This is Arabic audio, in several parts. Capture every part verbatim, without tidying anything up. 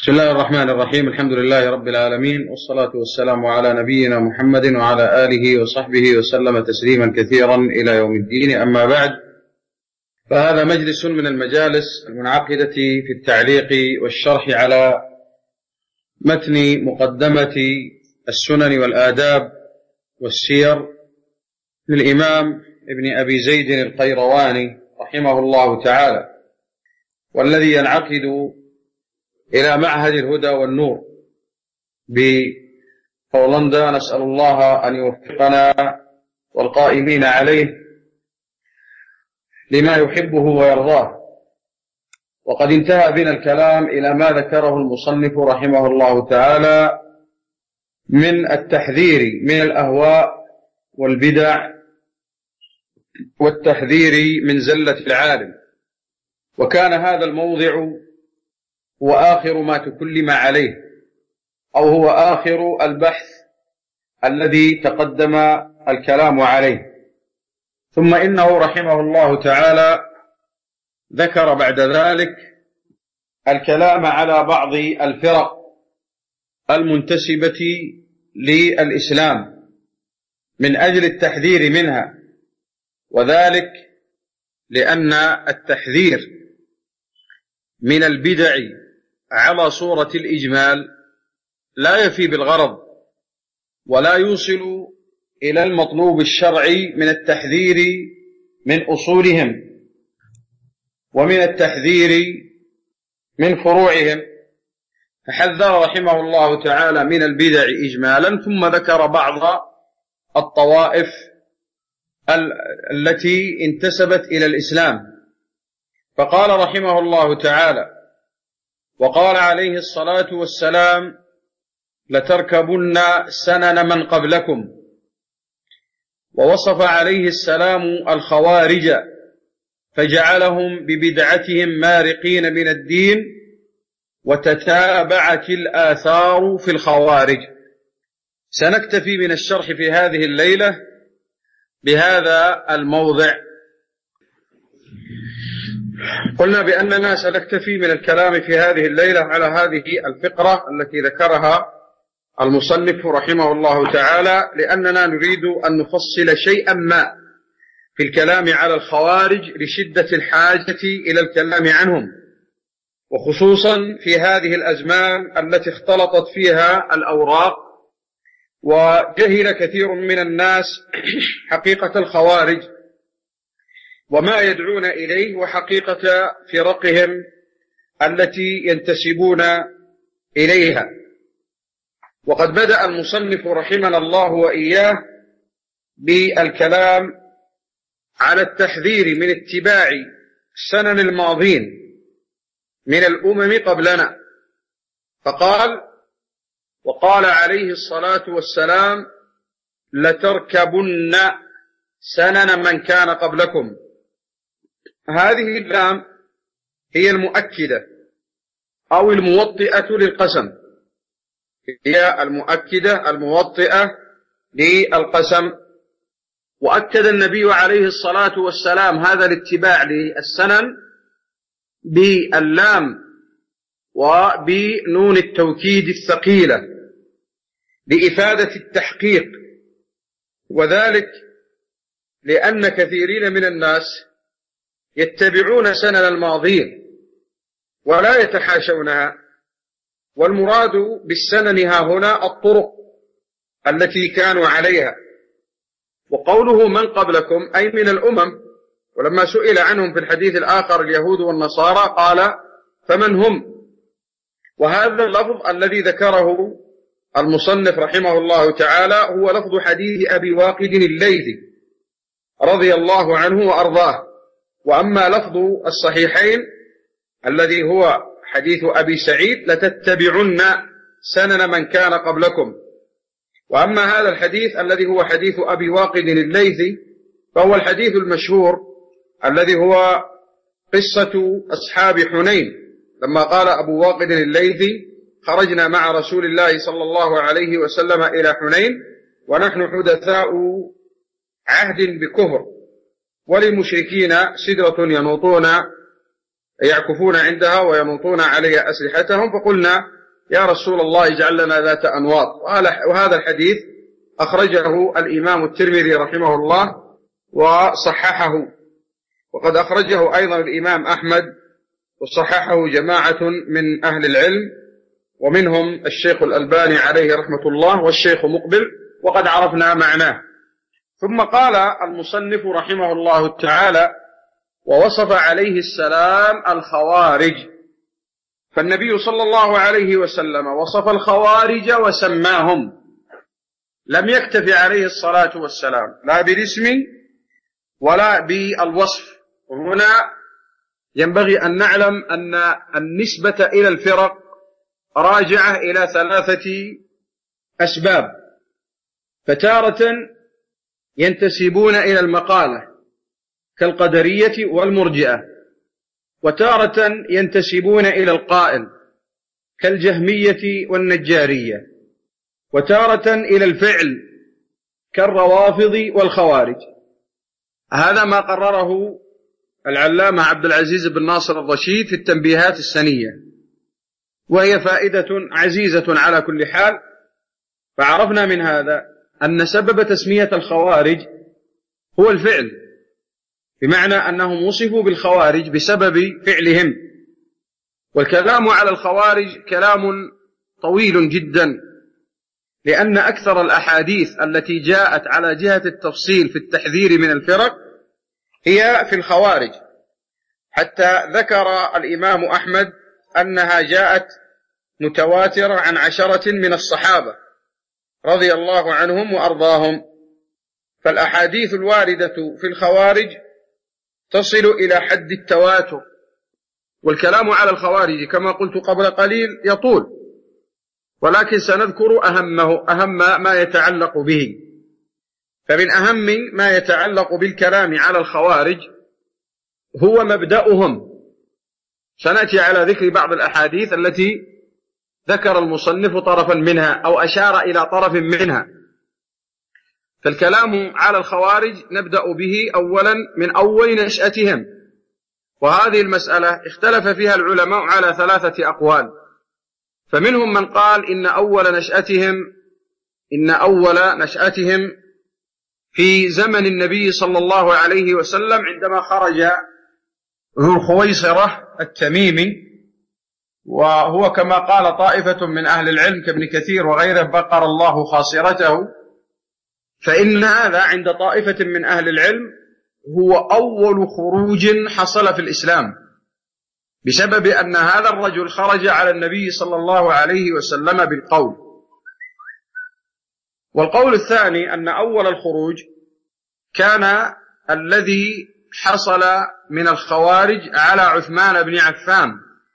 بسم الله الرحمن الرحيم. الحمد لله رب العالمين، والصلاة والسلام على نبينا محمد وعلى آله وصحبه وسلم تسليما كثيرا إلى يوم الدين. أما بعد، فهذا مجلس من المجالس المنعقدة في التعليق والشرح على متن مقدمة السنن والآداب والسير للإمام ابن أبي زيد القيرواني رحمه الله تعالى، والذي ينعقد إلى معهد الهدى والنور بهولندا. نسأل الله أن يوفقنا والقائمين عليه لما يحبه ويرضاه. وقد انتهى بنا الكلام إلى ما ذكره المصنف رحمه الله تعالى من التحذير من الأهواء والبدع والتحذير من زلة العالم، وكان هذا الموضع هو آخر ما تكلم عليه، أو هو آخر البحث الذي تقدم الكلام عليه. ثم إنه رحمه الله تعالى ذكر بعد ذلك الكلام على بعض الفرق المنتسبة للإسلام من أجل التحذير منها، وذلك لأن التحذير من البدع على صورة الإجمال لا يفي بالغرض، ولا يوصل إلى المطلوب الشرعي من التحذير من أصولهم ومن التحذير من فروعهم. فحذر رحمه الله تعالى من البدع إجمالا، ثم ذكر بعض الطوائف التي انتسبت إلى الإسلام، فقال رحمه الله تعالى: وقال عليه الصلاة والسلام: لتركبن سنن من قبلكم. ووصف عليه السلام الخوارج فجعلهم ببدعتهم مارقين من الدين، وتتابعت الآثار في الخوارج. سنكتفي من الشرح في هذه الليلة بهذا الموضع. قلنا بأننا سنكتفي من الكلام في هذه الليلة على هذه الفقرة التي ذكرها المصنف رحمه الله تعالى، لأننا نريد أن نفصل شيئا ما في الكلام على الخوارج لشدة الحاجة إلى الكلام عنهم، وخصوصا في هذه الأزمان التي اختلطت فيها الأوراق وجهل كثير من الناس حقيقة الخوارج وما يدعون إليه وحقيقة فرقهم التي ينتسبون إليها. وقد بدأ المصنف رحمنا الله وإياه بالكلام على التحذير من اتباع سنن الماضين من الأمم قبلنا، فقال: وقال عليه الصلاة والسلام: لتركبن سنن من كان قبلكم. هذه اللام هي المؤكدة أو الموطئة للقسم، هي المؤكدة الموطئة للقسم. وأكد النبي عليه الصلاة والسلام هذا الاتباع للسنن باللام وبنون التوكيد الثقيلة لإفادة التحقيق، وذلك لأن كثيرين من الناس يتبعون سنن الماضين ولا يتحاشونها، والمراد بالسنن ها هنا الطرق التي كانوا عليها. وقوله من قبلكم أي من الأمم، ولما سئل عنهم في الحديث الآخر اليهود والنصارى قال: فمن هم؟ وهذا اللفظ الذي ذكره المصنف رحمه الله تعالى هو لفظ حديث أبي واقد الليثي رضي الله عنه وأرضاه. وأما لفظ الصحيحين الذي هو حديث أبي سعيد: لتتبعن سنن من كان قبلكم. وأما هذا الحديث الذي هو حديث أبي واقد الليثي فهو الحديث المشهور الذي هو قصة أصحاب حنين، لما قال أبو واقد الليثي: خرجنا مع رسول الله صلى الله عليه وسلم إلى حنين ونحن حدثاء عهد بكفر، وللمشركين سدرة ينوطون يعكفون عندها وينوطون عليها أسلحتهم، فقلنا يا رسول الله اجعل لنا ذات أنواط. وهذا الحديث أخرجه الإمام الترمذي رحمه الله وصححه، وقد أخرجه أيضا الإمام أحمد وصححه جماعة من أهل العلم، ومنهم الشيخ الألباني عليه رحمة الله والشيخ مقبل، وقد عرفنا معناه. ثم قال المصنف رحمه الله تعالى: ووصف عليه السلام الخوارج. فالنبي صلى الله عليه وسلم وصف الخوارج وسماهم، لم يكتف عليه الصلاة والسلام لا بالاسم ولا بالوصف. وهنا ينبغي أن نعلم أن النسبة إلى الفرق راجعة إلى ثلاثة أسباب، فتارة ينتسبون إلى المقالة كالقدرية والمرجئة، وتارة ينتسبون إلى القائل كالجهمية والنجارية، وتارة إلى الفعل كالروافض والخوارج. هذا ما قرره العلامة عبد العزيز بن ناصر الرشيد في التنبيهات السنية، وهي فائدة عزيزة على كل حال. فعرفنا من هذا أن سبب تسمية الخوارج هو الفعل، بمعنى أنهم وصفوا بالخوارج بسبب فعلهم. والكلام على الخوارج كلام طويل جدا، لأن أكثر الأحاديث التي جاءت على جهة التفصيل في التحذير من الفرق هي في الخوارج، حتى ذكر الإمام أحمد أنها جاءت متواترة عن عشرة من الصحابة رضي الله عنهم وأرضاهم. فالأحاديث الواردة في الخوارج تصل إلى حد التواتر. والكلام على الخوارج كما قلت قبل قليل يطول، ولكن سنذكر أهمه أهم ما يتعلق به. فمن أهم ما يتعلق بالكلام على الخوارج هو مبدأهم. سنأتي على ذكر بعض الأحاديث التي ذكر المصنف طرفا منها أو أشار إلى طرف منها. فالكلام على الخوارج نبدأ به أولا من أول نشأتهم، وهذه المسألة اختلف فيها العلماء على ثلاثة أقوال. فمنهم من قال إن أول نشأتهم إن أول نشأتهم في زمن النبي صلى الله عليه وسلم عندما خرج ذو الخويصرة التميمي، وهو كما قال طائفة من أهل العلم كابن كثير وغيره بقر الله خاصرته. فإن هذا عند طائفة من أهل العلم هو أول خروج حصل في الإسلام، بسبب أن هذا الرجل خرج على النبي صلى الله عليه وسلم بالقول. والقول الثاني أن أول الخروج كان الذي حصل من الخوارج على عثمان بن عفان،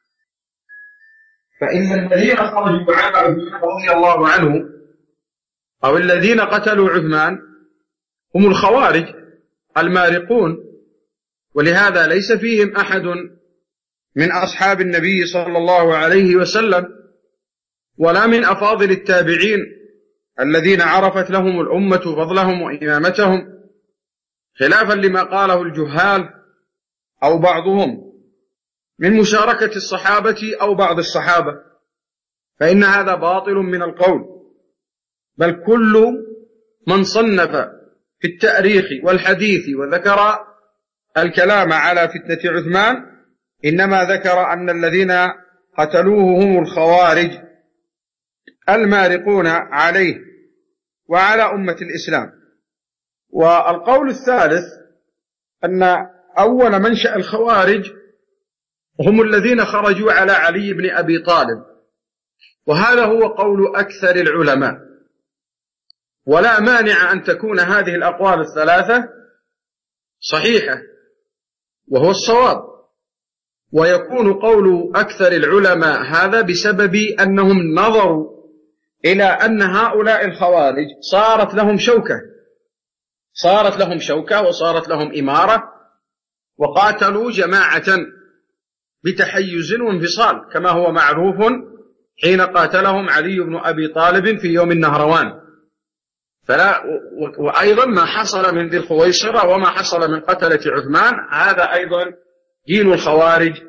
فإن الذين خرجوا على عثمان رضي الله عنه أو الذين قتلوا عثمان هم الخوارج المارقون، ولهذا ليس فيهم أحد من أصحاب النبي صلى الله عليه وسلم ولا من أفاضل التابعين الذين عرفت لهم الأمة فضلهم وإمامتهم، خلافا لما قاله الجهال أو بعضهم من مشاركة الصحابة أو بعض الصحابة، فإن هذا باطل من القول. بل كل من صنف في التاريخ والحديث وذكر الكلام على فتنة عثمان إنما ذكر أن الذين قتلوه هم الخوارج المارقون عليه وعلى أمة الإسلام. والقول الثالث أن أول منشأ الخوارج هم الذين خرجوا على علي بن أبي طالب، وهذا هو قول أكثر العلماء. ولا مانع أن تكون هذه الأقوال الثلاثة صحيحة وهو الصواب، ويكون قول أكثر العلماء هذا بسبب أنهم نظروا إلى أن هؤلاء الخوارج صارت لهم شوكة صارت لهم شوكة وصارت لهم إمارة، وقاتلوا جماعة بتحيز وانفصال كما هو معروف حين قاتلهم علي بن أبي طالب في يوم النهروان. فلا وأيضا ما حصل من ذي الخويصرة وما حصل من قتلة عثمان هذا أيضا جيل الخوارج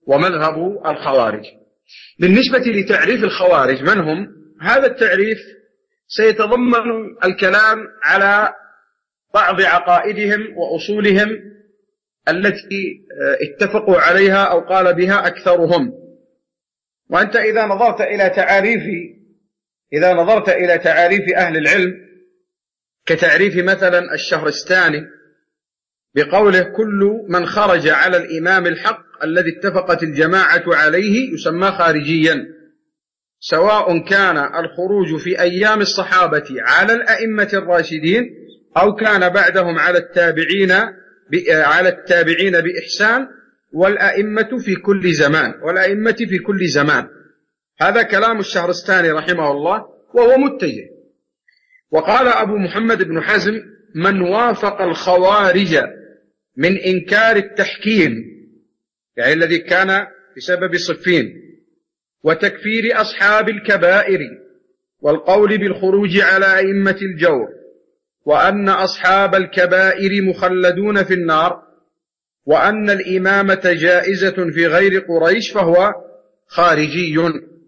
ومذهب الخوارج. بالنسبة لتعريف الخوارج من هم؟ هذا التعريف سيتضمن الكلام على بعض عقائدهم وأصولهم التي اتفقوا عليها أو قال بها أكثرهم. وأنت إذا نظرت إلى تعاريف إذا نظرت إلى تعاريف أهل العلم كتعريف مثلا الشهرستاني بقوله: كل من خرج على الإمام الحق الذي اتفقت الجماعة عليه يسمى خارجيا، سواء كان الخروج في أيام الصحابة على الأئمة الراشدين أو كان بعدهم على التابعين على التابعين بإحسان والأئمة في كل زمان والأئمة في كل زمان. هذا كلام الشهرستاني رحمه الله وهو متجه. وقال أبو محمد بن حزم: من وافق الخوارج من إنكار التحكيم، يعني الذي كان بسبب صفين، وتكفير أصحاب الكبائر، والقول بالخروج على أئمة الجور، وأن أصحاب الكبائر مخلدون في النار، وأن الإمامة جائزة في غير قريش، فهو خارجي.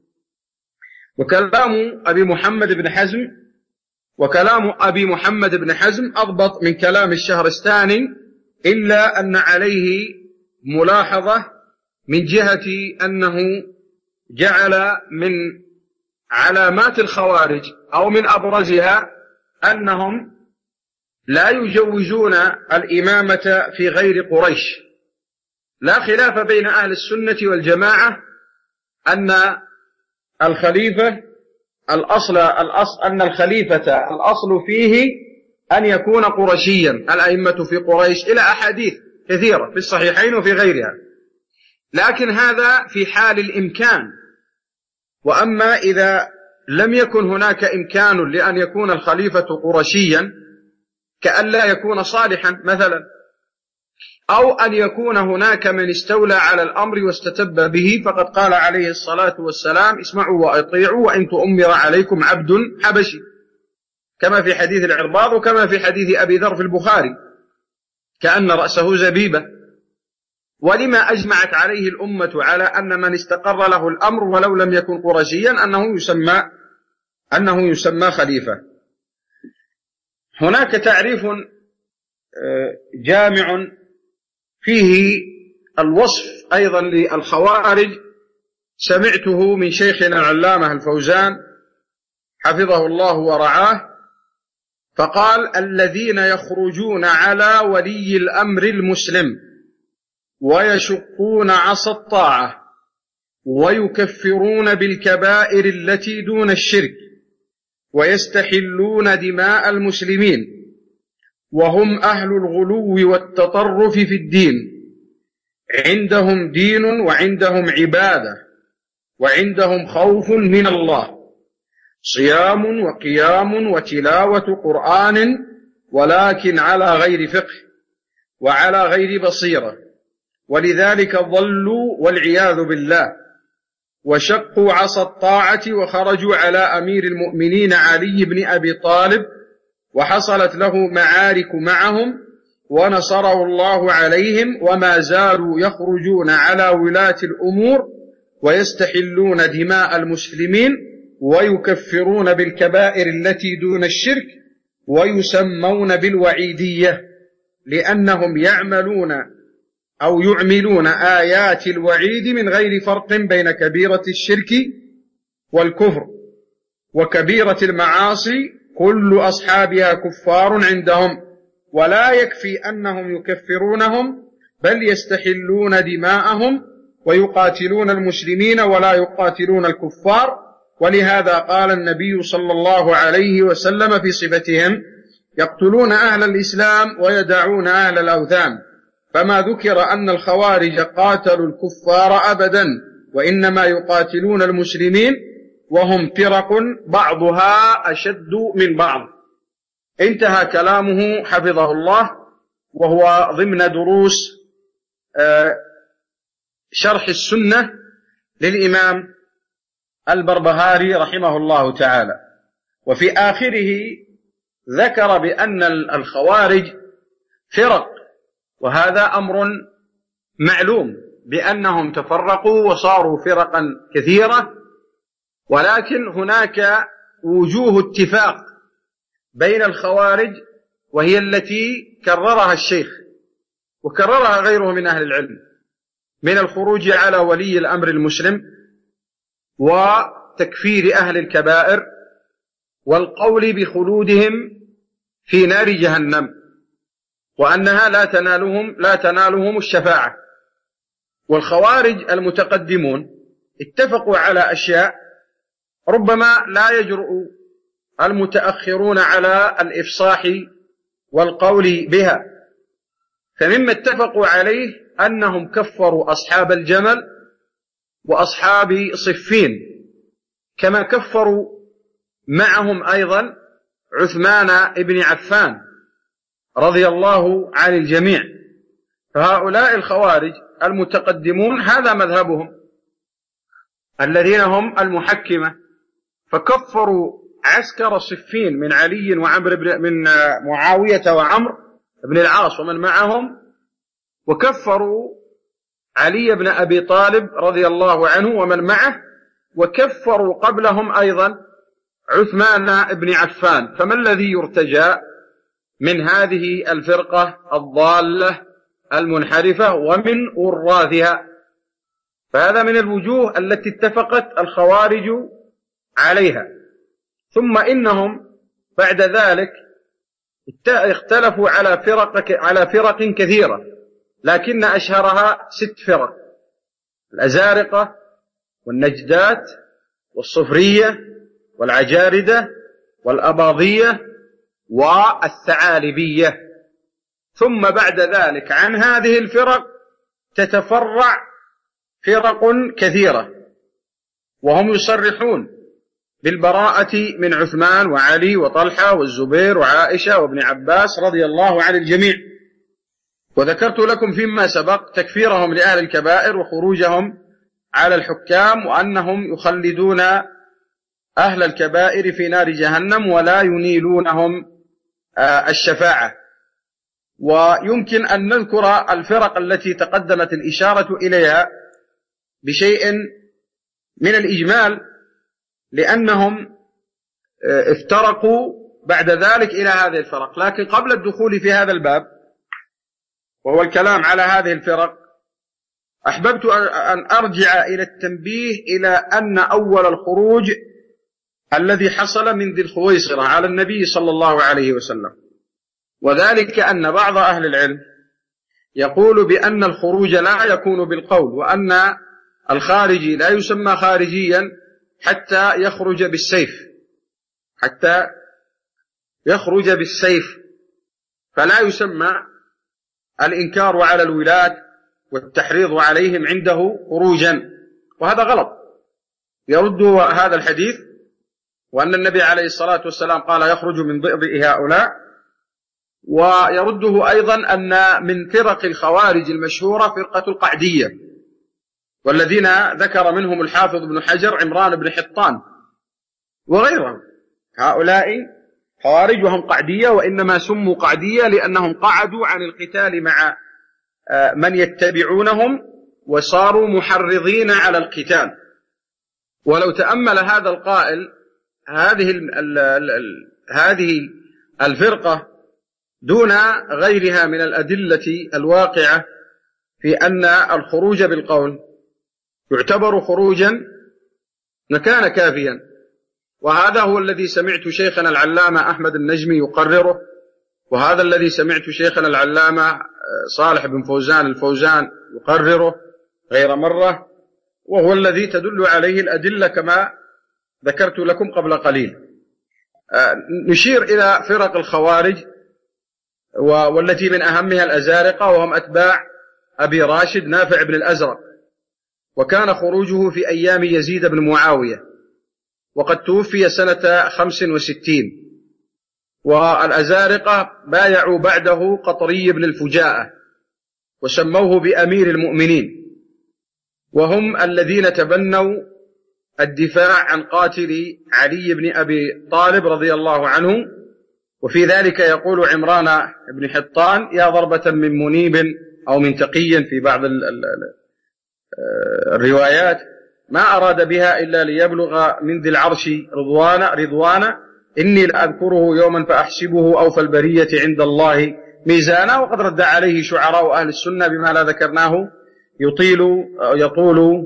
وكلام أبي محمد بن حزم وكلام أبي محمد بن حزم أضبط من كلام الشهرستاني، إلا أن عليه ملاحظة من جهة أنه جعل من علامات الخوارج أو من أبرزها أنهم لا يجوزون الإمامة في غير قريش. لا خلاف بين أهل السنة والجماعة أن الخليفة الأصل, الأصل أن الخليفة الأصل فيه أن يكون قرشيا، الأئمة في قريش، إلى أحاديث كثيرة في الصحيحين وفي غيرها، لكن هذا في حال الإمكان. وأما إذا لم يكن هناك إمكان لأن يكون الخليفة قرشيا، كأن لا يكون صالحا مثلا، أو أن يكون هناك من استولى على الأمر واستتب به، فقد قال عليه الصلاة والسلام: اسمعوا وأطيعوا وإن تؤمر عليكم عبد حبشي، كما في حديث العرباض وكما في حديث أبي ذر في البخاري، كأن رأسه زبيبة. ولما أجمعت عليه الأمة على أن من استقر له الأمر ولو لم يكن قرشيا أنه يسمى أنه يسمى خليفة. هناك تعريف جامع فيه الوصف أيضا للخوارج سمعته من شيخنا العلامة الفوزان حفظه الله ورعاه، فقال: الذين يخرجون على ولي الأمر المسلم ويشقون عصا الطاعة ويكفرون بالكبائر التي دون الشرك ويستحلون دماء المسلمين، وهم أهل الغلو والتطرف في الدين، عندهم دين وعندهم عبادة وعندهم خوف من الله، صيام وقيام وتلاوة قرآن، ولكن على غير فقه وعلى غير بصيرة، ولذلك ضلوا والعياذ بالله، وشقوا عصا الطاعة وخرجوا على أمير المؤمنين علي بن أبي طالب، وحصلت له معارك معهم ونصره الله عليهم، وما زالوا يخرجون على ولاة الأمور ويستحلون دماء المسلمين ويكفرون بالكبائر التي دون الشرك، ويسمون بالوعيدية لأنهم يعملون أو يعملون آيات الوعيد من غير فرق بين كبيرة الشرك والكفر، وكبيرة المعاصي كل أصحابها كفار عندهم، ولا يكفي أنهم يكفرونهم بل يستحلون دماءهم ويقاتلون المسلمين ولا يقاتلون الكفار. ولهذا قال النبي صلى الله عليه وسلم في صفتهم: يقتلون أهل الإسلام ويدعون أهل الأوثان. فما ذكر أن الخوارج قاتلوا الكفار أبدا، وإنما يقاتلون المسلمين، وهم فرق بعضها أشد من بعض. انتهى كلامه حفظه الله، وهو ضمن دروس شرح السنة للإمام البربهاري رحمه الله تعالى. وفي آخره ذكر بأن الخوارج فرق، وهذا أمر معلوم بأنهم تفرقوا وصاروا فرقا كثيرة، ولكن هناك وجوه اتفاق بين الخوارج، وهي التي كررها الشيخ وكررها غيره من أهل العلم، من الخروج على ولي الأمر المسلم وتكفير أهل الكبائر والقول بخلودهم في نار جهنم، وأنها لا تنالهم لا تنالهم الشفاعة. والخوارج المتقدمون اتفقوا على أشياء ربما لا يجرؤ المتأخرون على الإفصاح والقول بها، فمما اتفقوا عليه أنهم كفروا أصحاب الجمل وأصحاب صفين، كما كفروا معهم أيضا عثمان بن عفان رضي الله عن الجميع. فهؤلاء الخوارج المتقدمون هذا مذهبهم، الذين هم المحكمة، فكفروا عسكر صفين من علي وعمر بن من معاوية وعمر بن العاص ومن معهم، وكفروا علي بن أبي طالب رضي الله عنه ومن معه، وكفروا قبلهم أيضا عثمان بن عفان. فما الذي يرتجى من هذه الفرقة الضالة المنحرفة ومن وراثها؟ فهذا من الوجوه التي اتفقت الخوارج عليها. ثم إنهم بعد ذلك اختلفوا على فرق على فرق كثيرة، لكن أشهرها ست فرق: الأزارقة والنجدات والصفرية والعجاردة والأباضية والثعالبية. ثم بعد ذلك عن هذه الفرق تتفرع فرق كثيرة، وهم يصرحون بالبراءة من عثمان وعلي وطلحة والزبير وعائشة وابن عباس رضي الله عن الجميع. وذكرت لكم فيما سبق تكفيرهم لأهل الكبائر وخروجهم على الحكام، وأنهم يخلدون أهل الكبائر في نار جهنم ولا ينيلونهم الشفاعة. ويمكن أن نذكر الفرق التي تقدمت الإشارة إليها بشيء من الإجمال، لأنهم افترقوا بعد ذلك إلى هذه الفرق. لكن قبل الدخول في هذا الباب وهو الكلام على هذه الفرق، أحببت أن أرجع إلى التنبيه إلى أن أول الخروج الذي حصل من ذي الخويصرة على النبي صلى الله عليه وسلم، وذلك أن بعض أهل العلم يقول بأن الخروج لا يكون بالقول، وأن الخارجي لا يسمى خارجيا حتى يخرج بالسيف حتى يخرج بالسيف فلا يسمى الإنكار على الولاة والتحريض عليهم عنده خروجا، وهذا غلط. يرد هذا الحديث وأن النبي عليه الصلاة والسلام قال يخرج من ضئضئ هؤلاء، ويرده أيضا أن من فرق الخوارج المشهورة فرقة القعدية، والذين ذكر منهم الحافظ ابن حجر عمران بن حطان وغيرهم. هؤلاء خوارج وهم قعدية، وإنما سموا قعدية لأنهم قعدوا عن القتال مع من يتبعونهم وصاروا محرضين على القتال. ولو تأمل هذا القائل هذه ال ال ال هذه الفرقة دون غيرها من الأدلة الواقعة في أن الخروج بالقول يعتبر خروجا لكان كافيا، وهذا هو الذي سمعت شيخنا العلامة أحمد النجمي يقرره، وهذا الذي سمعت شيخنا العلامة صالح بن فوزان الفوزان يقرره غير مرة، وهو الذي تدل عليه الأدلة كما ذكرت لكم قبل قليل. نشير إلى فرق الخوارج والتي من أهمها الأزارقة، وهم أتباع أبي راشد نافع بن الأزرق، وكان خروجه في أيام يزيد بن معاوية، وقد توفي سنة خمس وستين. والأزارقة بايعوا بعده قطري بن الفجاءة وسموه بأمير المؤمنين، وهم الذين تبنوا الدفاع عن قاتل علي بن أبي طالب رضي الله عنه. وفي ذلك يقول عمران بن حطان: يا ضربة من منيب أو من تقي في بعض الروايات ما أراد بها إلا ليبلغ من ذي العرش رضوانا رضوانا إني لأذكره يوما فأحسبه أوفى البرية عند الله ميزانا. وقد رد عليه شعراء أهل السنة بما لا ذكرناه يطيل يطول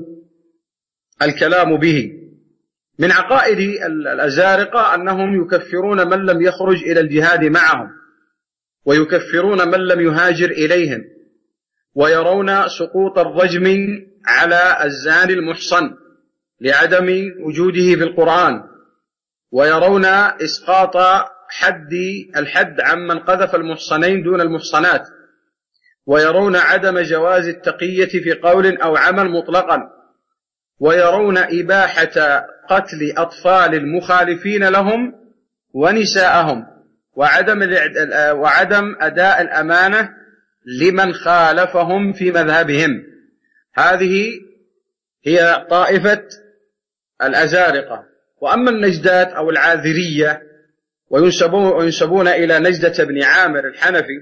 الكلام به. من عقائد الأزارقة أنهم يكفرون من لم يخرج إلى الجهاد معهم، ويكفرون من لم يهاجر إليهم، ويرون سقوط الرجم على الزاني المحصن لعدم وجوده في القرآن، ويرون إسقاط حد الحد عمن قذف المحصنين دون المحصنات، ويرون عدم جواز التقية في قول أو عمل مطلقا، ويرون إباحة قتل أطفال المخالفين لهم ونساءهم، وعدم وعدم أداء الأمانة لمن خالفهم في مذهبهم. هذه هي طائفة الأزارقة. وأما النجدات أو العاذرية وينسبون إلى نجدة بن عامر الحنفي،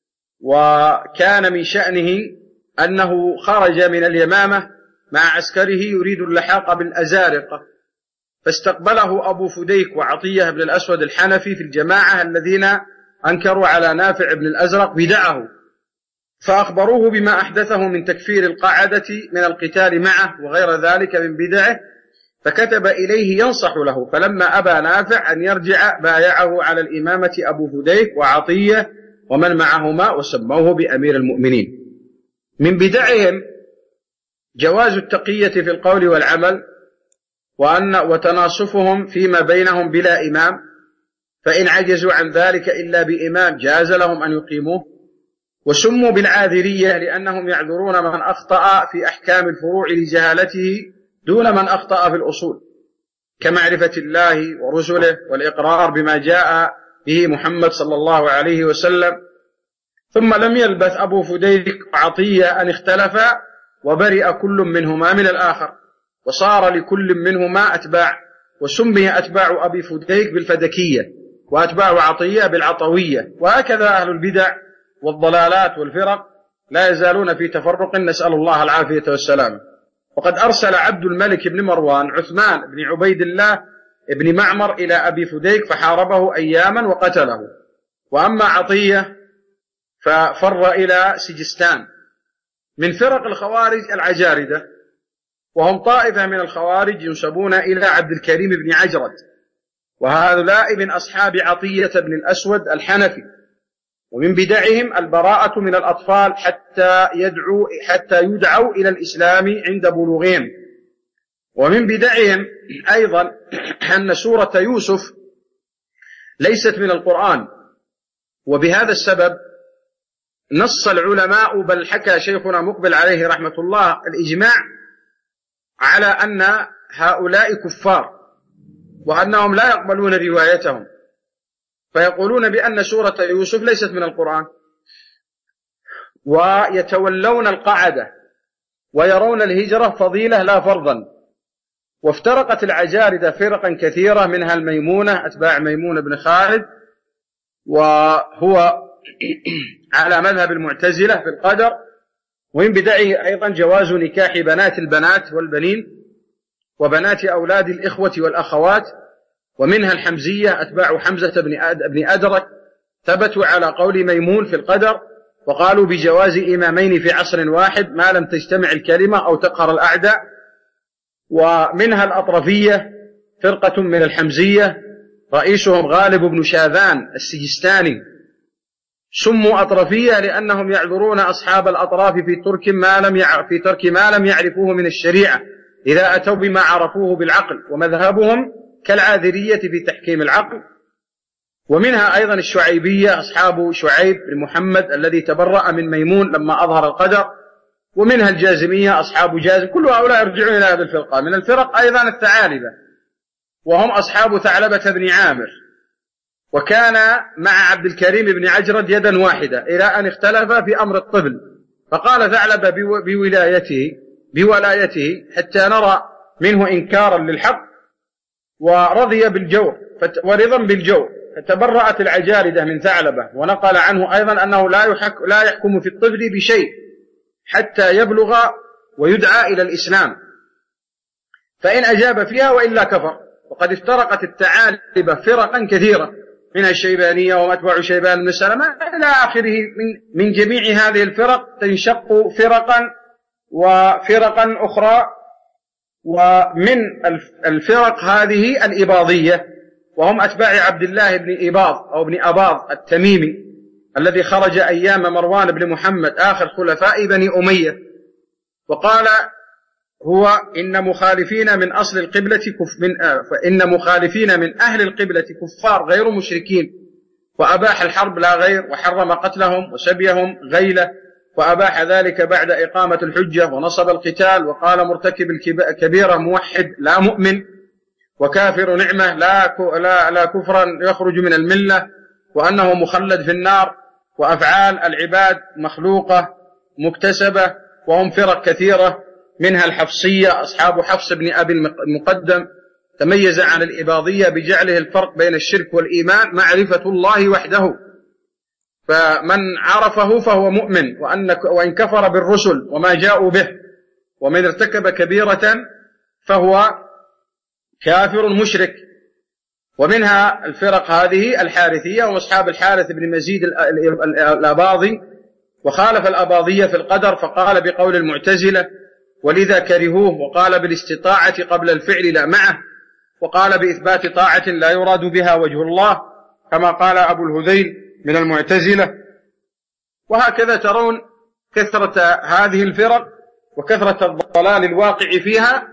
وكان من شأنه أنه خرج من اليمامة مع عسكره يريد اللحاق بالأزارقة، فاستقبله أبو فديك وعطية بن الأسود الحنفي في الجماعة الذين أنكروا على نافع بن الأزرق بدعه، فأخبروه بما أحدثه من تكفير القاعدة من القتال معه وغير ذلك من بدعه، فكتب إليه ينصح له، فلما أبى نافع أن يرجع بايعه على الإمامة أبو فديك وعطية ومن معهما، وسموه بأمير المؤمنين. من بدعهم جواز التقية في القول والعمل، وأن وتناصفهم فيما بينهم بلا إمام، فإن عجزوا عن ذلك إلا بإمام جاز لهم أن يقيموه. وسموا بالعاذرية لأنهم يعذرون من أخطأ في أحكام الفروع لجهالته دون من أخطأ في الأصول، كمعرفة الله ورسله والإقرار بما جاء به محمد صلى الله عليه وسلم. ثم لم يلبث أبو فديك وعطية أن اختلفا، وبرئ كل منهما من الآخر، وصار لكل منهما أتباع، وسمي أتباع أبي فديك بالفدكية، وأتباع عطية بالعطوية. وهكذا أهل البدع والضلالات والفرق لا يزالون في تفرق، نسأل الله العافية والسلام. وقد أرسل عبد الملك بن مروان عثمان بن عبيد الله بن معمر إلى أبي فديك فحاربه أياما وقتله. وأما عطية ففر إلى سجستان. من فرق الخوارج العجاردة، وهم طائفة من الخوارج ينسبون إلى عبد الكريم بن عجرد، وهؤلاء من أصحاب عطية بن الأسود الحنفي. ومن بدعهم البراءة من الأطفال حتى يدعوا حتى يدعوا إلى الإسلام عند بلوغهم. ومن بدعهم أيضا أن سورة يوسف ليست من القرآن، وبهذا السبب نص العلماء، بل حكى شيخنا مقبل عليه رحمة الله الإجماع على أن هؤلاء كفار، وأنهم لا يقبلون روايتهم، فيقولون بأن سورة يوسف ليست من القرآن، ويتولون القعدة، ويرون الهجرة فضيلة لا فرضا. وافترقت العجاردة فرقا كثيرة، منها الميمونة أتباع ميمون بن خالد، وهو على مذهب المعتزلة في القدر. ومن بدعه أيضا جواز نكاح بنات البنات والبنين وبنات أولاد الإخوة والأخوات. ومنها الحمزية أتباع حمزة بن أدرك، ثبتوا على قول ميمون في القدر، وقالوا بجواز إمامين في عصر واحد ما لم تجتمع الكلمة أو تقهر الأعداء. ومنها الأطرفية فرقة من الحمزية رئيسهم غالب بن شاذان السجستاني، سموا أطرفية لأنهم يعذرون أصحاب الأطراف في ترك ما لم في ترك ما لم يعرفوه من الشريعة إذا أتوا بما عرفوه بالعقل، ومذهبهم كالعاذرية في تحكيم العقل. ومنها أيضا الشعيبية أصحاب شعيب بن محمد الذي تبرأ من ميمون لما أظهر القدر. ومنها الجازمية أصحاب جازم. كل هؤلاء يرجعون إلى هذه الفرقة. من الفرق أيضا الثعالبة، وهم أصحاب ثعلبة بن عامر، وكان مع عبد الكريم بن عجرد يدا واحدة إلى أن اختلف في أمر الطفل، فقال ثعلبة بولايته بولايته حتى نرى منه إنكارا للحق ورضي بالجور ورضا بالجور، فتبرأت العجاردة من ثعلبة. ونقل عنه أيضا أنه لا يحكم, لا يحكم في الطفل بشيء حتى يبلغ ويدعى إلى الإسلام، فإن أجاب فيها وإلا كفر. وقد افترقت الثعالبة فرقا كثيرة، من الشيبانية ومتبع شيبان بن سلمة إلى آخره. من, من جميع هذه الفرق تنشق فرقا وفرقا أخرى. ومن الفرق هذه الإباضية، وهم أتباع عبد الله بن إباض أو بن أباض التميمي الذي خرج أيام مروان بن محمد آخر خلفاء بني أمية، وقال هو إن مخالفين من أصل القبلة كف من آه فإن مخالفين من أهل القبلة كفار غير مشركين، وأباح الحرب لا غير، وحرم قتلهم وسبيهم غيلة، وأباح ذلك بعد إقامة الحجة، ونصب القتال، وقال مرتكب الكبيرة موحد لا مؤمن، وكافر نعمة لا لا لا كفرا يخرج من الملة، وأنه مخلد في النار، وأفعال العباد مخلوقة مكتسبة. وهم فرق كثيرة، منها الحفصية أصحاب حفص بن أبي المقدم، تميز عن الإباضية بجعله الفرق بين الشرك والإيمان معرفة الله وحده، فمن عرفه فهو مؤمن، وإن كفر بالرسل وما جاءوا به، ومن ارتكب كبيرة فهو كافر مشرك. ومنها الفرق هذه الحارثية وأصحاب الحارث بن مزيد الأباضي، وخالف الأباضية في القدر فقال بقول المعتزلة، ولذا كرهوه، وقال بالاستطاعة قبل الفعل لا معه، وقال بإثبات طاعة لا يراد بها وجه الله كما قال أبو الهذيل من المعتزلة. وهكذا ترون كثرة هذه الفرق وكثرة الضلال الواقع فيها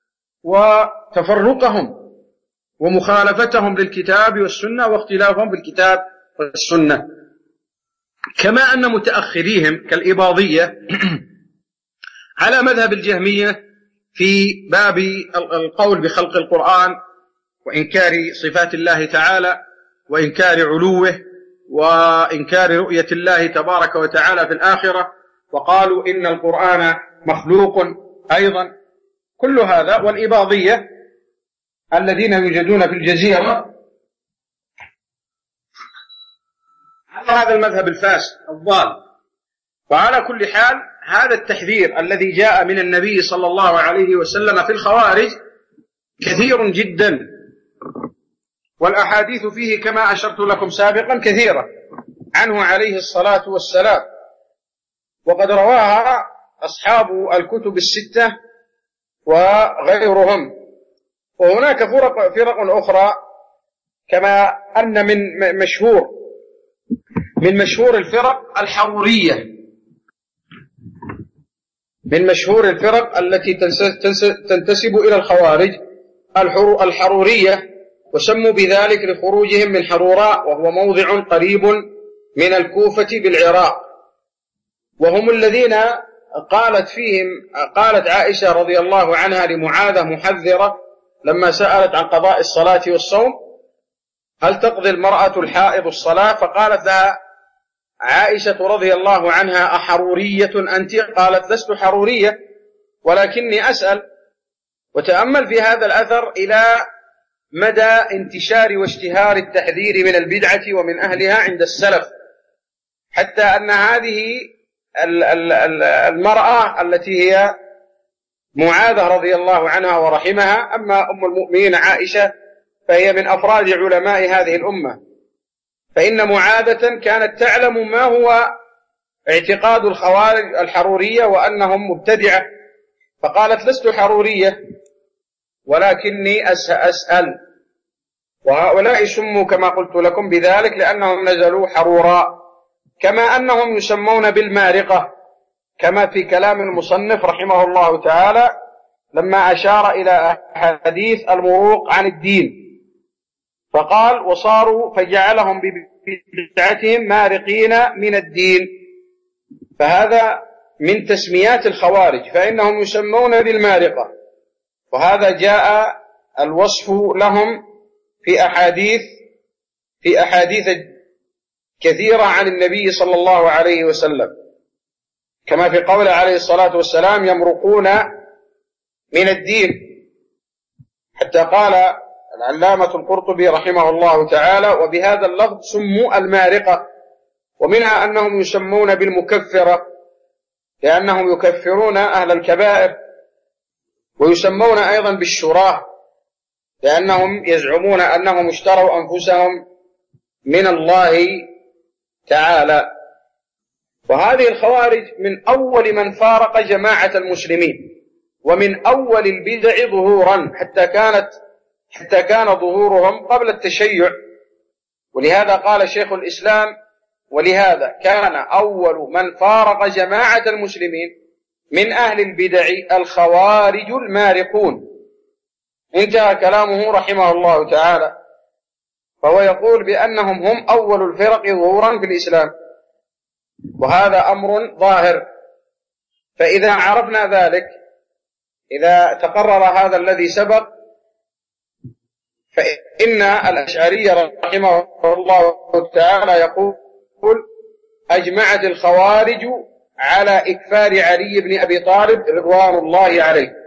وتفرقهم ومخالفتهم للكتاب والسنة واختلافهم بالكتاب والسنة. كما أن متأخريهم كالإباضية على مذهب الجهمية في باب القول بخلق القرآن وإنكار صفات الله تعالى وإنكار علوه وإنكار رؤية الله تبارك وتعالى في الآخرة، وقالوا إن القرآن مخلوق أيضا. كل هذا والإباضية الذين يوجدون في الجزيرة على هذا المذهب الفاسد الضال. وعلى كل حال هذا التحذير الذي جاء من النبي صلى الله عليه وسلم في الخوارج كثير جدا، والأحاديث فيه كما أشرت لكم سابقا كثيرة عنه عليه الصلاة والسلام، وقد رواها أصحاب الكتب الستة وغيرهم. وهناك فرق, فرق أخرى، كما أن من مشهور من مشهور الفرق الحرورية، من مشهور الفرق التي تنتسب إلى الخوارج الحرورية، وسموا بذلك لخروجهم من حروراء، وهو موضع قريب من الكوفة بالعراق. وهم الذين قالت فيهم قالت عائشة رضي الله عنها لمعاذة محذرة لما سألت عن قضاء الصلاة والصوم: هل تقضي المرأة الحائض الصلاة؟ فقالت لها عائشة رضي الله عنها: أحرورية أنت؟ قالت: لست حرورية ولكني أسأل. وتأمل في هذا الأثر إلى مدى انتشار واشتهار التحذير من البدعة ومن أهلها عند السلف، حتى أن هذه المرأة التي هي معاذة رضي الله عنها ورحمها، أما أم المؤمنين عائشة فهي من أفراد علماء هذه الأمة، فإن معاذة كانت تعلم ما هو اعتقاد الخوارج الحرورية وأنهم مبتدعة، فقالت: لست حرورية ولكني أسأل. وهؤلاء سموا كما قلت لكم بذلك لأنهم نزلوا حرورا، كما أنهم يسمون بالمارقة، كما في كلام المصنف رحمه الله تعالى لما أشار إلى حديث المروق عن الدين، فقال: وصاروا فجعلهم ببدعتهم مارقين من الدين. فهذا من تسميات الخوارج، فإنهم يسمون بالمارقة، وهذا جاء الوصف لهم في أحاديث في أحاديث كثيرة عن النبي صلى الله عليه وسلم، كما في قول عليه الصلاة والسلام: يمرقون من الدين، حتى قال العلامة القرطبي رحمه الله تعالى: وبهذا اللفظ سموا المارقة. ومنها أنهم يسمون بالمكفرة، لأنهم يكفرون أهل الكبائر، ويسمون أيضا بالشراة لأنهم يزعمون أنهم اشتروا أنفسهم من الله تعالى. وهذه الخوارج من أول من فارق جماعة المسلمين، ومن أول البدع ظهورا، حتى كانت حتى كان ظهورهم قبل التشيع. ولهذا قال شيخ الإسلام: ولهذا كان أول من فارق جماعة المسلمين من أهل البدع الخوارج المارقون. انتهى كلامه رحمه الله تعالى. فهو يقول بأنهم هم أول الفرق ظهورا في الإسلام، وهذا أمر ظاهر. فإذا عرفنا ذلك، إذا تقرر هذا الذي سبق، فإن الأشعري رحمه الله تعالى يقول: أجمعت الخوارج على إكفار علي بن أبي طالب رضوان الله عليه.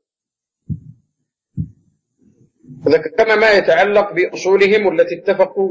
وذكرنا ما يتعلق بأصولهم التي اتفقوا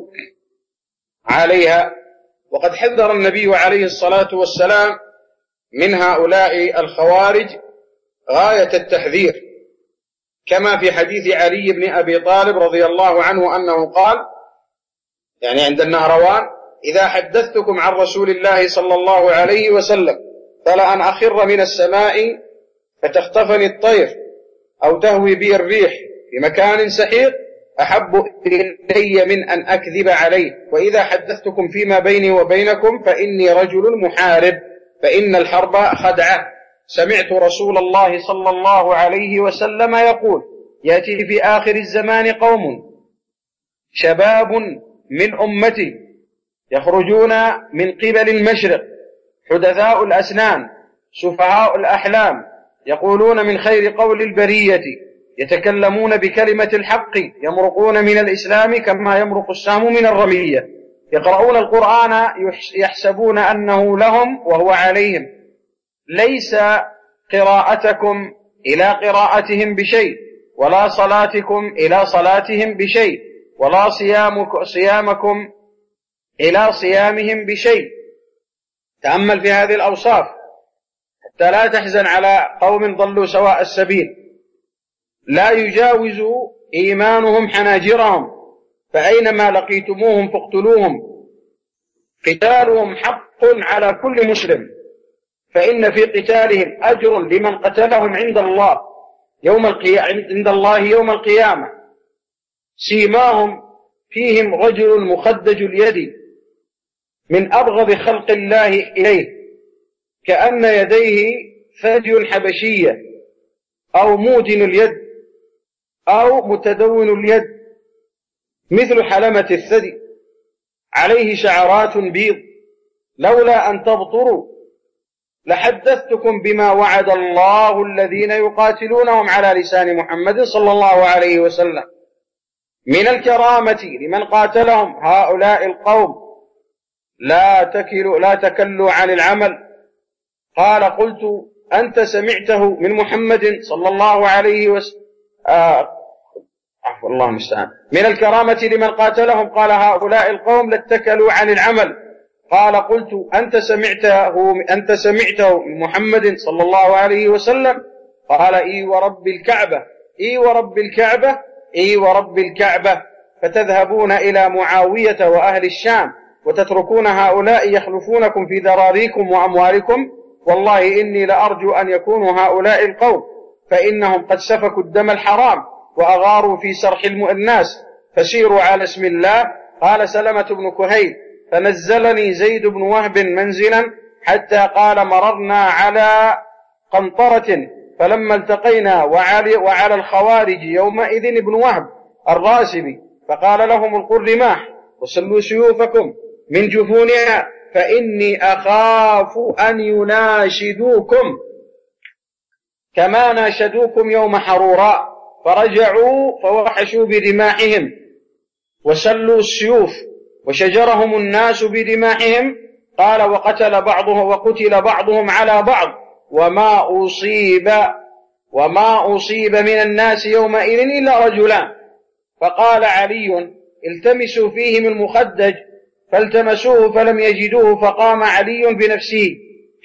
عليها. وقد حذر النبي عليه الصلاة والسلام من هؤلاء الخوارج غاية التحذير، كما في حديث علي بن أبي طالب رضي الله عنه أنه قال، يعني عند النهروان: إذا حدثتكم عن رسول الله صلى الله عليه وسلم فلأن أخر من السماء فتخطفني الطير أو تهوي بي الريح في مكان سحيق أحب إلي من أن أكذب عليه، وإذا حدثتكم فيما بيني وبينكم فإني رجل محارب، فإن الحرب خدعة. سمعت رسول الله صلى الله عليه وسلم يقول: يأتي في آخر الزمان قوم شباب من أمتي يخرجون من قبل المشرق حدثاء الأسنان سفهاء الأحلام، يقولون من خير قول البرية، يتكلمون بكلمة الحق، يمرقون من الإسلام كما يمرق السهم من الرمية، يقرؤون القرآن يحسبون أنه لهم وهو عليهم، ليس قراءتكم إلى قراءتهم بشيء، ولا صلاتكم إلى صلاتهم بشيء، ولا صيامكم إلى صيامهم بشيء. تأمل في هذه الأوصاف حتى لا تحزن على قوم ضلوا سواء السبيل. لا يجاوز إيمانهم حناجرهم، فأينما لقيتموهم فاقتلوهم. قتالهم حق على كل مسلم، فإن في قتالهم أجر لمن قتلهم عند الله يوم القيامة عند الله يوم القيامة. سيماهم فيهم رجل مخدج اليد من أبغض خلق الله إليه، كأن يديه ثدي حبشية، أو مودن اليد، أو متدون اليد، مثل حلمة الثدي، عليه شعرات بيض، لولا أن تبطروا لحدثتكم بما وعد الله الذين يقاتلونهم على لسان محمد صلى الله عليه وسلم من الكرامة لمن قاتلهم. هؤلاء القوم لا تكلوا لا تكلوا عن العمل. قال: قلت: أنت سمعته من محمد صلى الله عليه وسلم آه عفو الله المستعان. من الكرامة لمن قاتلهم. قال: هؤلاء القوم لاتكلوا عن العمل. قال: قلت: أنت سمعته أنت سمعته من محمد صلى الله عليه وسلم؟ قال: إي ورب الكعبة إي ورب الكعبة إي ورب الكعبة. فتذهبون إلى معاوية وأهل الشام وتتركون هؤلاء يخلفونكم في ذراريكم وأموالكم. والله إني لأرجو أن يكونوا هؤلاء القوم، فإنهم قد سفكوا الدم الحرام وأغاروا في سرح الناس، فسيروا على اسم الله. قال سلمة بن كهيل: فنزلني زيد بن وهب منزلا حتى قال: مررنا على قنطرة فلما التقينا وعلى, وعلى الخوارج يومئذ ابن وهب الراسبي، فقال لهم: القوا الرماح وسلوا سيوفكم من جفونها، فإني أخاف أن يناشدوكم كما ناشدوكم يوم حروراء. فرجعوا فوحشوا برماحهم وسلوا السيوف وشجرهم الناس برماحهم. قال: وقتل بعضهم وقتل بعضهم على بعض، وما أصيب وما أصيب من الناس يومئذ إلا رجلان. فقال علي: التمسوا فيهم المخدج، فالتمسوه فلم يجدوه، فقام علي بنفسه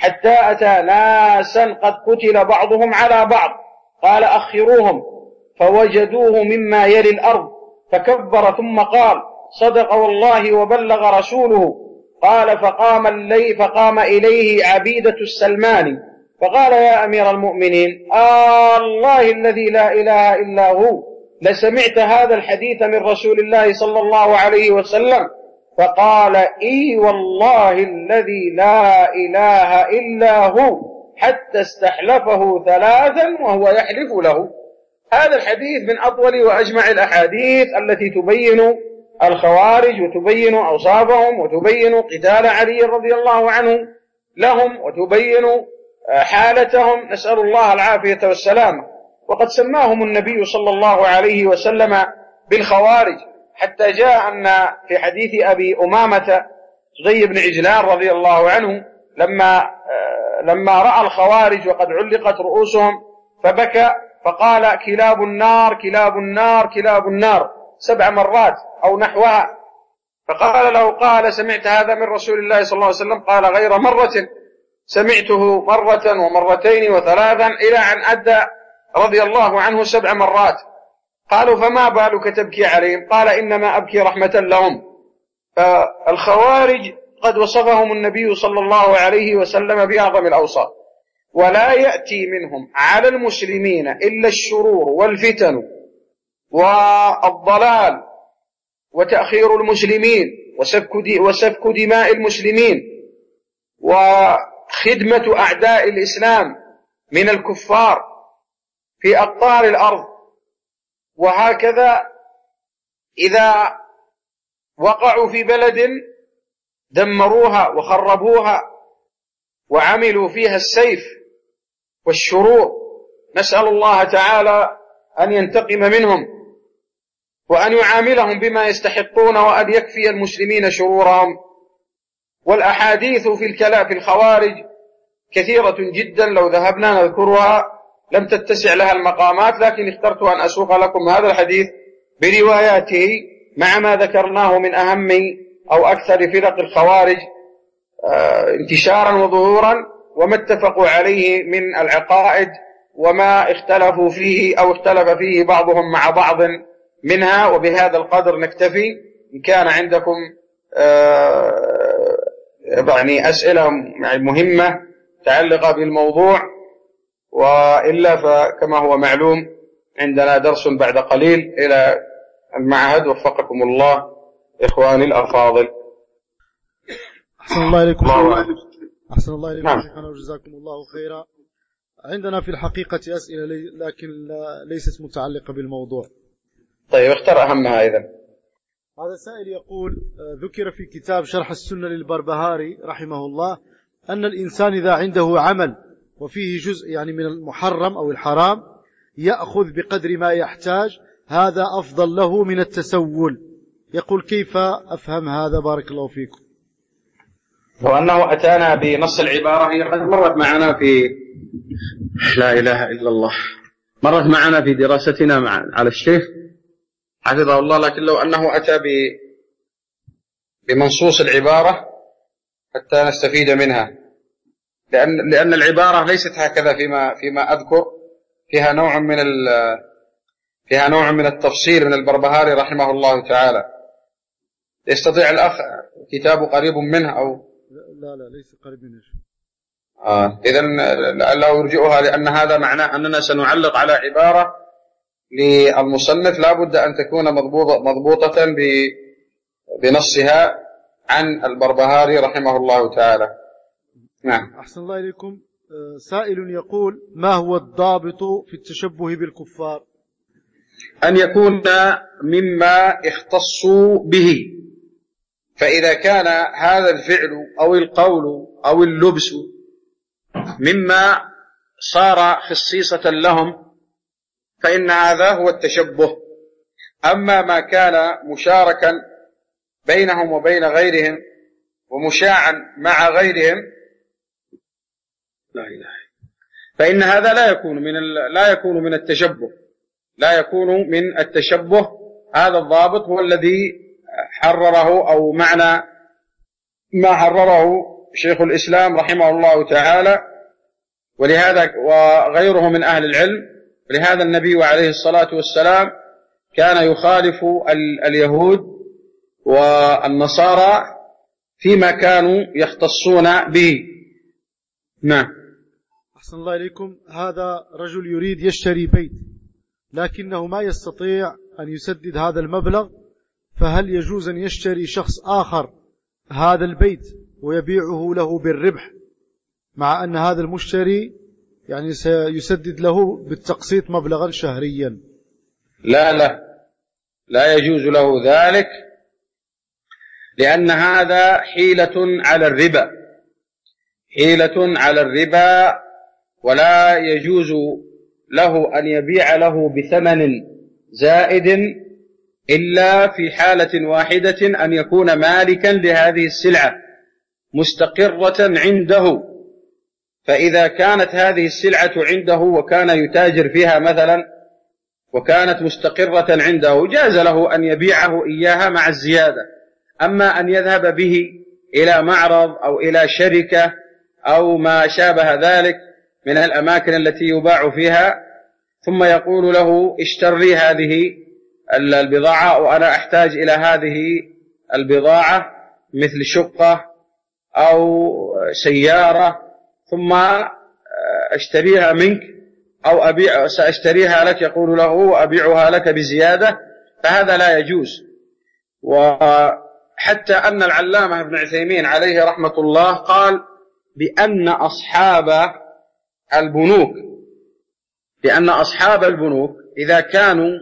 حتى أتى ناسا قد قتل بعضهم على بعض، قال أخروهم، فوجدوه مما يلي الأرض، فكبر ثم قال صدق والله وبلغ رسوله. قال فقام الليل فقام إليه عبيدة السلماني فقال يا أمير المؤمنين آه الله الذي لا إله إلا هو لسمعت هذا الحديث من رسول الله صلى الله عليه وسلم؟ فقال إي والله الذي لا إله إلا هو، حتى استحلفه ثلاثا وهو يحلف له. هذا الحديث من أطول وأجمع الأحاديث التي تبين الخوارج وتبين أوصافهم وتبين قتال علي رضي الله عنه لهم وتبين حالتهم، نسأل الله العافية والسلامة. وقد سماهم النبي صلى الله عليه وسلم بالخوارج، حتى جاء أن في حديث أبي أمامة صدي بن عجلان رضي الله عنه لما لما رأى الخوارج وقد علقت رؤوسهم فبكى فقال كلاب النار كلاب النار كلاب النار سبع مرات أو نحوها. فقال له قال سمعت هذا من رسول الله صلى الله عليه وسلم؟ قال غير مرة، سمعته مرة ومرتين وثلاثا إلى أن أدى رضي الله عنه سبع مرات. قالوا فما بالك تبكي عليهم؟ قال إنما أبكي رحمة لهم. فالخوارج قد وصفهم النبي صلى الله عليه وسلم بأعظم الأوصاف، ولا يأتي منهم على المسلمين إلا الشرور والفتن والضلال وتأخير المسلمين وسفك دماء المسلمين وخدمة أعداء الإسلام من الكفار في أقطار الأرض. وهكذا إذا وقعوا في بلد دمروها وخربوها وعملوا فيها السيف والشرور، نسأل الله تعالى أن ينتقم منهم وأن يعاملهم بما يستحقون وأن يكفي المسلمين شرورهم. والأحاديث في الكلام في الخوارج كثيرة جدا، لو ذهبنا نذكرها لم تتسع لها المقامات، لكن اخترت أن أسوق لكم هذا الحديث برواياته مع ما ذكرناه من أهم أو أكثر فرق الخوارج انتشارا وظهورا وما اتفقوا عليه من العقائد وما اختلفوا فيه أو اختلف فيه بعضهم مع بعض منها. وبهذا القدر نكتفي. إن كان عندكم يعني أسئلة مهمة متعلقة بالموضوع، وإلا فكما هو معلوم عندنا درس بعد قليل إلى المعهد. وفقكم الله إخواني الأفاضل. أحسن الله إليكم. أحسن الله إليكم شيخنا وجزاكم الله خيرا. عندنا في الحقيقة أسئلة لكن ليست متعلقة بالموضوع. طيب اختر أهمها. إذن هذا سائل يقول ذكر في كتاب شرح السنة للبربهاري رحمه الله أن الإنسان إذا عنده عمل وفيه جزء يعني من المحرم أو الحرام يأخذ بقدر ما يحتاج، هذا أفضل له من التسول. يقول كيف أفهم هذا؟ بارك الله فيكم. وأنه أتانا بنص العبارة، هي قد مرت معنا في لا إله إلا الله، مرت معنا في دراستنا مع على الشيخ حفظه الله، لكن لو أنه أتى بمنصوص العبارة حتى نستفيد منها، لأن لأن العبارة ليست هكذا فيما فيما أذكر، فيها نوع من فيها نوع من التفصيل من البربهاري رحمه الله تعالى. يستطيع الأخ كتابه قريب منه أو لا لا ليس قريب منه. آه إذن لا يرجئها، لأن هذا معناه أننا سنعلق على عبارة للمصنف لا بد أن تكون مضبوطة, مضبوطة بنصها عن البربهاري رحمه الله تعالى. نعم. أحسن الله إليكم. سائل يقول ما هو الضابط في التشبه بالكفار؟ أن يكون مما اختصوا به، فإذا كان هذا الفعل أو القول أو اللبس مما صار خصيصة لهم فإن هذا هو التشبه. أما ما كان مشاركا بينهم وبين غيرهم ومشاعا مع غيرهم لا إله فإن هذا لا يكون من لا يكون من التشبه، لا يكون من التشبه. هذا الضابط هو الذي حرره أو معنى ما حرره شيخ الإسلام رحمه الله تعالى، ولهذا وغيره من أهل العلم، ولهذا النبي عليه الصلاة والسلام كان يخالف اليهود والنصارى فيما كانوا يختصون به. نعم. أحسن الله إليكم. هذا رجل يريد يشتري بيت لكنه ما يستطيع أن يسدد هذا المبلغ، فهل يجوز أن يشتري شخص آخر هذا البيت ويبيعه له بالربح، مع أن هذا المشتري يعني سيسدد له بالتقسيط مبلغا شهريا؟ لا لا لا يجوز له ذلك، لأن هذا حيلة على الربا، حيلة على الربا، ولا يجوز له أن يبيع له بثمن زائد إلا في حالة واحدة، أن يكون مالكا لهذه السلعة مستقرة عنده. فإذا كانت هذه السلعة عنده وكان يتاجر فيها مثلا وكانت مستقرة عنده، جاز له أن يبيعه إياها مع الزيادة. أما أن يذهب به إلى معرض أو إلى شركة أو ما شابه ذلك من الأماكن التي يباع فيها، ثم يقول له اشتري هذه البضاعة وأنا أحتاج إلى هذه البضاعة مثل شقة أو سيارة، ثم أشتريها منك أو أبيع سأشتريها لك، يقول له وأبيعها لك بزيادة، فهذا لا يجوز. وحتى أن العلامة ابن عثيمين عليه رحمة الله قال بأن أصحاب البنوك بأن أصحاب البنوك إذا كانوا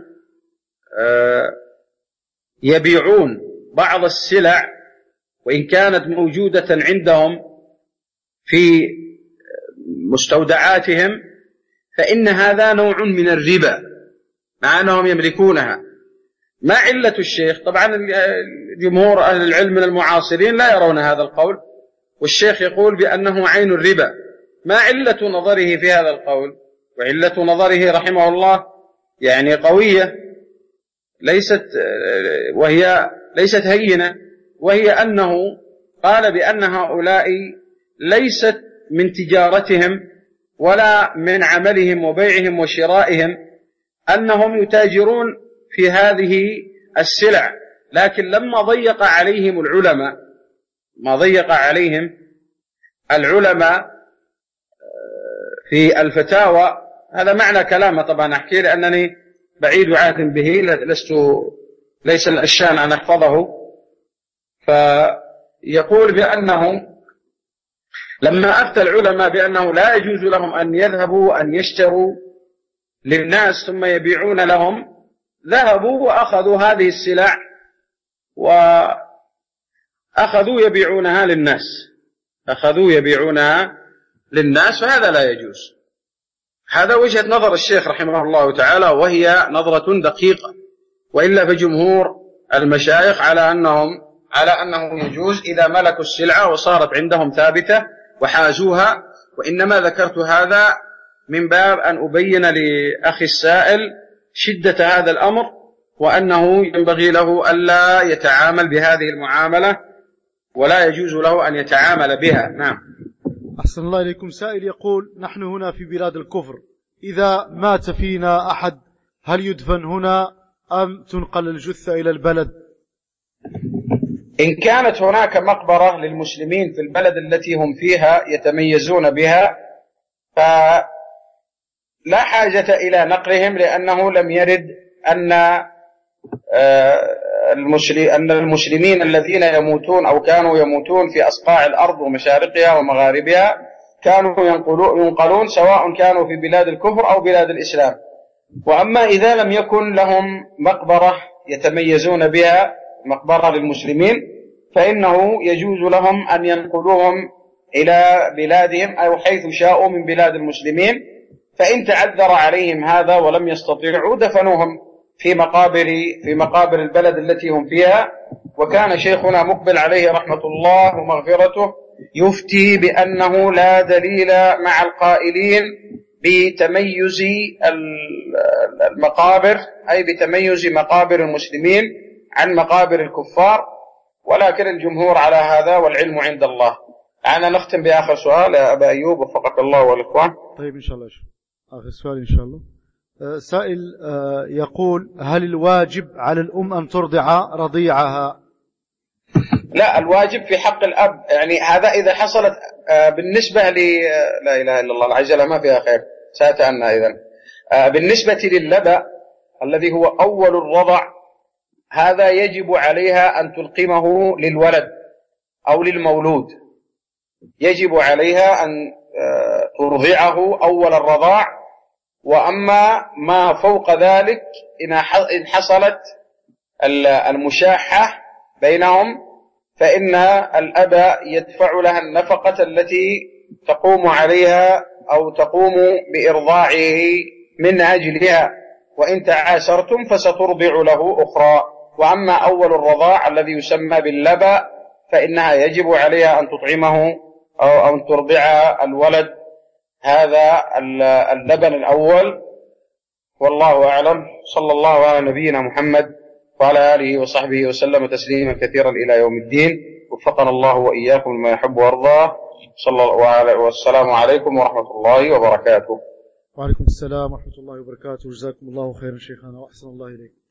يبيعون بعض السلع وإن كانت موجودة عندهم في مستودعاتهم، فإن هذا نوع من الربا مع أنهم يملكونها. ما علة الشيخ؟ طبعا جمهور أهل العلم من المعاصرين لا يرون هذا القول، والشيخ يقول بأنه عين الربا. ما علة نظره في هذا القول؟ وعلة نظره رحمه الله يعني قوية، ليست وهي ليست هينة، وهي أنه قال بأن هؤلاء ليست من تجارتهم ولا من عملهم وبيعهم وشرائهم أنهم يتاجرون في هذه السلع، لكن لما ضيق عليهم العلماء ما ضيق عليهم العلماء في الفتاوى، هذا معنى كلامه طبعا أحكي لأنني بعيد عهد به، لست ليس الشأن أن أحفظه. فيقول بأنه لما أفتى العلماء بأنه لا يجوز لهم أن يذهبوا أن يشتروا للناس ثم يبيعون لهم، ذهبوا وأخذوا هذه السلع وأخذوا يبيعونها للناس أخذوا يبيعونها للناس فهذا لا يجوز. هذا وجهة نظر الشيخ رحمه الله تعالى، وهي نظرة دقيقة، وإلا فجمهور المشايخ على أنهم على أنه يجوز إذا ملكوا السلعة وصارت عندهم ثابتة وحازوها. وإنما ذكرت هذا من باب أن أبين لأخي السائل شدة هذا الأمر، وأنه ينبغي له ألا يتعامل بهذه المعاملة ولا يجوز له أن يتعامل بها. نعم. أحسن الله إليكم. سائل يقول نحن هنا في بلاد الكفر، إذا مات فينا أحد هل يدفن هنا أم تنقل الجثة إلى البلد؟ إن كانت هناك مقبرة للمسلمين في البلد التي هم فيها يتميزون بها فلا حاجة إلى نقلهم، لأنه لم يرد أن أن المسلمين الذين يموتون أو كانوا يموتون في أصقاع الأرض ومشارقها ومغاربها كانوا ينقلون سواء كانوا في بلاد الكفر أو بلاد الإسلام. وأما إذا لم يكن لهم مقبرة يتميزون بها، مقبرة للمسلمين، فإنه يجوز لهم أن ينقلوهم إلى بلادهم أو حيث شاءوا من بلاد المسلمين. فإن تعذر عليهم هذا ولم يستطيعوا دفنوهم في مقابر في مقابر البلد التي هم فيها. وكان شيخنا مقبل عليه رحمة الله ومغفرته يفتي بأنه لا دليل مع القائلين بتميز المقابر، أي بتميز مقابر المسلمين عن مقابر الكفار، ولكن الجمهور على هذا والعلم عند الله. أنا نختم بآخر سؤال يا أبا أيوب وفقك الله والإخوان. طيب إن شاء الله. آخر سؤال إن شاء الله. سائل يقول: هل الواجب على الأم أن ترضع رضيعها؟ لا، الواجب في حق الأب، يعني هذا إذا حصلت بالنسبة ل لا إله إلا الله، العجلة ما فيها خير، سأتأنى إذن. بالنسبة لللبأ الذي هو أول الرضع، هذا يجب عليها أن تلقمه للولد أو للمولود، يجب عليها أن ترضعه أول الرضاع. وأما ما فوق ذلك إن حصلت المشاحة بينهم فإن الأب يدفع لها النفقة التي تقوم عليها أو تقوم بإرضاعه من أجلها، وإن تعاسرتم فسترضع له أخرى. وأما أول الرضاع الذي يسمى باللبأ فإنها يجب عليها أن تطعمه أو أن ترضع الولد هذا اللبن الأول. والله أعلم. صلى الله على نبينا محمد وعلى آله وصحبه وسلم تسليما كثيرا إلى يوم الدين. وفقنا الله وإياكم لما يحب ويرضاه. صلى الله عليه والسلام عليكم ورحمة الله وبركاته. وعليكم السلام ورحمة الله وبركاته. جزاكم الله خيرا شيخنا وأحسن الله إليك.